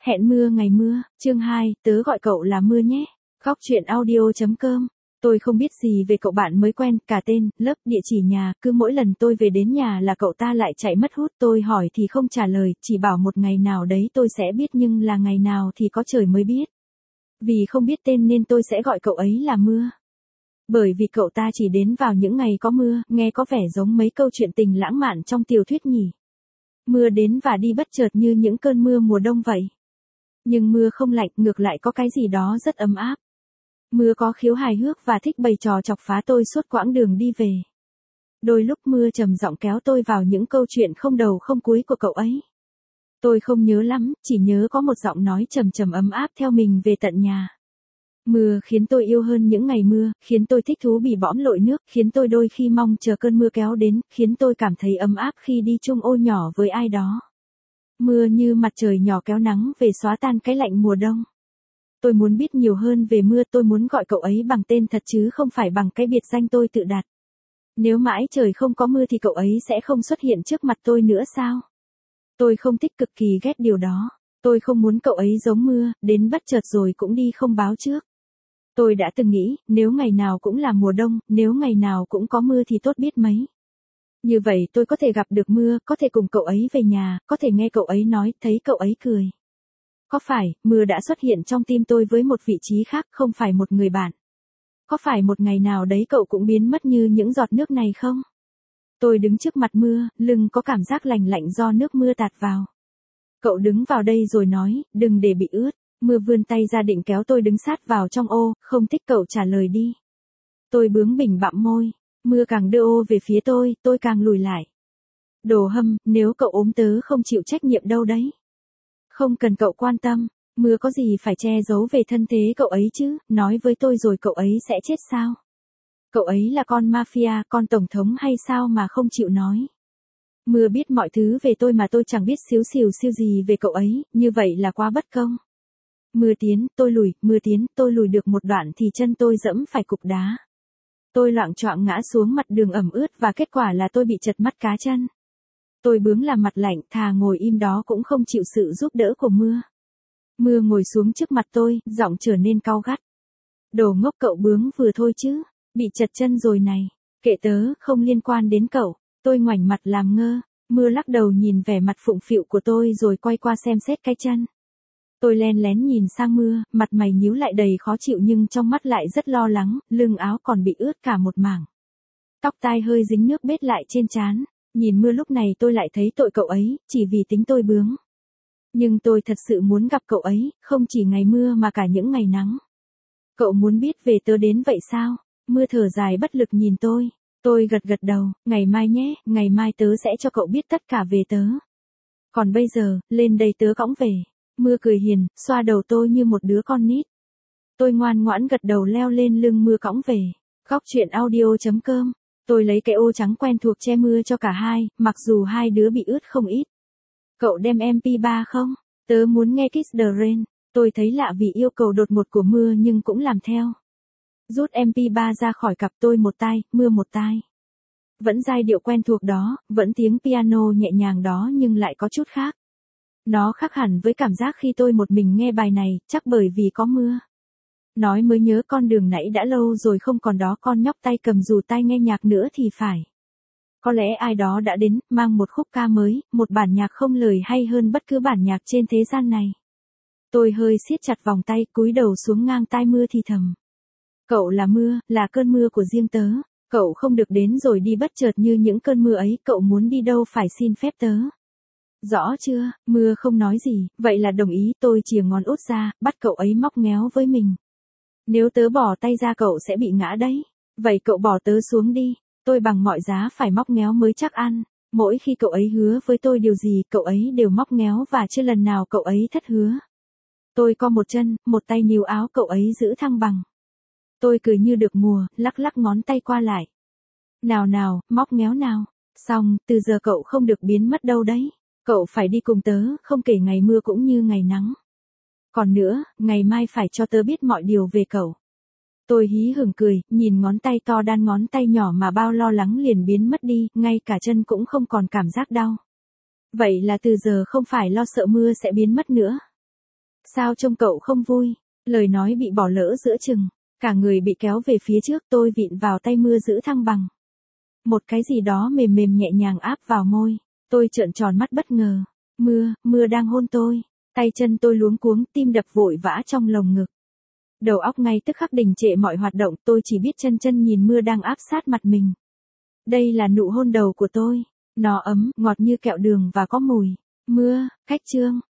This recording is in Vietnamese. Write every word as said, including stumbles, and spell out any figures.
Hẹn mưa ngày mưa, chương hai, tớ gọi cậu là Mưa nhé. Góc truyện audio.com. Tôi không biết gì về cậu bạn mới quen, cả tên, lớp, địa chỉ nhà, cứ mỗi lần tôi về đến nhà là cậu ta lại chạy mất hút. Tôi hỏi thì không trả lời, chỉ bảo một ngày nào đấy tôi sẽ biết nhưng là ngày nào thì có trời mới biết. Vì không biết tên nên tôi sẽ gọi cậu ấy là Mưa. Bởi vì cậu ta chỉ đến vào những ngày có mưa, nghe có vẻ giống mấy câu chuyện tình lãng mạn trong tiểu thuyết nhỉ. Mưa đến và đi bất chợt như những cơn mưa mùa đông vậy. Nhưng mưa không lạnh, ngược lại có cái gì đó rất ấm áp. Mưa có khiếu hài hước và thích bày trò chọc phá tôi suốt quãng đường đi về. Đôi lúc Mưa trầm giọng kéo tôi vào những câu chuyện không đầu không cuối của cậu ấy. Tôi không nhớ lắm, chỉ nhớ có một giọng nói trầm trầm ấm áp theo mình về tận nhà. Mưa khiến tôi yêu hơn những ngày mưa, khiến tôi thích thú bỉ bõm lội nước, khiến tôi đôi khi mong chờ cơn mưa kéo đến, khiến tôi cảm thấy ấm áp khi đi chung ô nhỏ với ai đó. Mưa như mặt trời nhỏ kéo nắng về xóa tan cái lạnh mùa đông. Tôi muốn biết nhiều hơn về Mưa, tôi muốn gọi cậu ấy bằng tên thật chứ không phải bằng cái biệt danh tôi tự đặt. Nếu mãi trời không có mưa thì cậu ấy sẽ không xuất hiện trước mặt tôi nữa sao? Tôi không thích, cực kỳ ghét điều đó. Tôi không muốn cậu ấy giống Mưa, đến bất chợt rồi cũng đi không báo trước. Tôi đã từng nghĩ, nếu ngày nào cũng là mùa đông, nếu ngày nào cũng có mưa thì tốt biết mấy. Như vậy tôi có thể gặp được Mưa, có thể cùng cậu ấy về nhà, có thể nghe cậu ấy nói, thấy cậu ấy cười. Có phải, Mưa đã xuất hiện trong tim tôi với một vị trí khác, không phải một người bạn? Có phải một ngày nào đấy cậu cũng biến mất như những giọt nước này không? Tôi đứng trước mặt Mưa, lưng có cảm giác lành lạnh do nước mưa tạt vào. Cậu đứng vào đây rồi nói, đừng để bị ướt. Mưa vươn tay ra định kéo tôi đứng sát vào trong ô, không thích cậu trả lời đi. Tôi bướng bỉnh bặm môi, Mưa càng đưa ô về phía tôi, tôi càng lùi lại. Đồ hâm, nếu cậu ốm tớ không chịu trách nhiệm đâu đấy. Không cần cậu quan tâm, Mưa có gì phải che giấu về thân thế cậu ấy chứ, nói với tôi rồi cậu ấy sẽ chết sao? Cậu ấy là con mafia, con tổng thống hay sao mà không chịu nói? Mưa biết mọi thứ về tôi mà tôi chẳng biết xíu xìu siêu gì về cậu ấy, như vậy là quá bất công. Mưa tiến, tôi lùi, Mưa tiến, tôi lùi được một đoạn thì chân tôi dẫm phải cục đá. Tôi loạng choạng ngã xuống mặt đường ẩm ướt và kết quả là tôi bị trật mắt cá chân. Tôi bướng làm mặt lạnh, thà ngồi im đó cũng không chịu sự giúp đỡ của Mưa. Mưa ngồi xuống trước mặt tôi, giọng trở nên cau gắt. Đồ ngốc, cậu bướng vừa thôi chứ, bị trật chân rồi này, kệ tớ, không liên quan đến cậu. Tôi ngoảnh mặt làm ngơ, Mưa lắc đầu nhìn vẻ mặt phụng phịu của tôi rồi quay qua xem xét cái chân. Tôi len lén nhìn sang Mưa, mặt mày nhíu lại đầy khó chịu nhưng trong mắt lại rất lo lắng, lưng áo còn bị ướt cả một mảng. Tóc tai hơi dính nước bết lại trên trán, nhìn Mưa lúc này tôi lại thấy tội cậu ấy, chỉ vì tính tôi bướng. Nhưng tôi thật sự muốn gặp cậu ấy, không chỉ ngày mưa mà cả những ngày nắng. Cậu muốn biết về tớ đến vậy sao? Mưa thở dài bất lực nhìn tôi. Tôi gật gật đầu, ngày mai nhé, ngày mai tớ sẽ cho cậu biết tất cả về tớ. Còn bây giờ, lên đây tớ cõng về. Mưa cười hiền, xoa đầu tôi như một đứa con nít. Tôi ngoan ngoãn gật đầu leo lên lưng Mưa cõng về. Góc truyện audio.com. Tôi lấy cái ô trắng quen thuộc che mưa cho cả hai, mặc dù hai đứa bị ướt không ít. Cậu đem em pê ba không? Tớ muốn nghe Kiss the Rain. Tôi thấy lạ vì yêu cầu đột ngột của Mưa nhưng cũng làm theo. Rút em pê ba ra khỏi cặp, tôi một tai, Mưa một tai. Vẫn giai điệu quen thuộc đó, vẫn tiếng piano nhẹ nhàng đó nhưng lại có chút khác. Nó khác hẳn với cảm giác khi tôi một mình nghe bài này, chắc bởi vì có Mưa. Nói mới nhớ con đường nãy đã lâu rồi không còn đó con nhóc tay cầm dù tai nghe nhạc nữa thì phải. Có lẽ ai đó đã đến, mang một khúc ca mới, một bản nhạc không lời hay hơn bất cứ bản nhạc trên thế gian này. Tôi hơi siết chặt vòng tay, cúi đầu xuống ngang tai Mưa thì thầm. Cậu là Mưa, là cơn mưa của riêng tớ. Cậu không được đến rồi đi bất chợt như những cơn mưa ấy, cậu muốn đi đâu phải xin phép tớ. Rõ chưa? Mưa không nói gì, vậy là đồng ý. Tôi chìa ngón út ra, bắt cậu ấy móc ngéo với mình. Nếu tớ bỏ tay ra cậu sẽ bị ngã đấy. Vậy cậu bỏ tớ xuống đi. Tôi bằng mọi giá phải móc ngéo mới chắc ăn. Mỗi khi cậu ấy hứa với tôi điều gì, cậu ấy đều móc ngéo và chưa lần nào cậu ấy thất hứa. Tôi co một chân, một tay níu áo cậu ấy giữ thăng bằng. Tôi cười như được mùa, lắc lắc ngón tay qua lại. Nào nào, móc ngéo nào. Xong, từ giờ cậu không được biến mất đâu đấy. Cậu phải đi cùng tớ, không kể ngày mưa cũng như ngày nắng. Còn nữa, ngày mai phải cho tớ biết mọi điều về cậu. Tôi hí hửng cười, nhìn ngón tay to đan ngón tay nhỏ mà bao lo lắng liền biến mất đi, ngay cả chân cũng không còn cảm giác đau. Vậy là từ giờ không phải lo sợ Mưa sẽ biến mất nữa. Sao trông cậu không vui? Lời nói bị bỏ lỡ giữa chừng, cả người bị kéo về phía trước, tôi vịn vào tay mưa giữ thăng bằng. Một cái gì đó mềm mềm nhẹ nhàng áp vào môi, tôi trợn tròn mắt bất ngờ. Mưa, mưa đang hôn tôi, tay chân tôi luống cuống, tim đập vội vã trong lồng ngực. Đầu óc ngay tức khắc đình trệ mọi hoạt động, tôi chỉ biết chân chân nhìn mưa đang áp sát mặt mình. Đây là nụ hôn đầu của tôi, nó ấm, ngọt như kẹo đường và có mùi. Mưa, khách trương.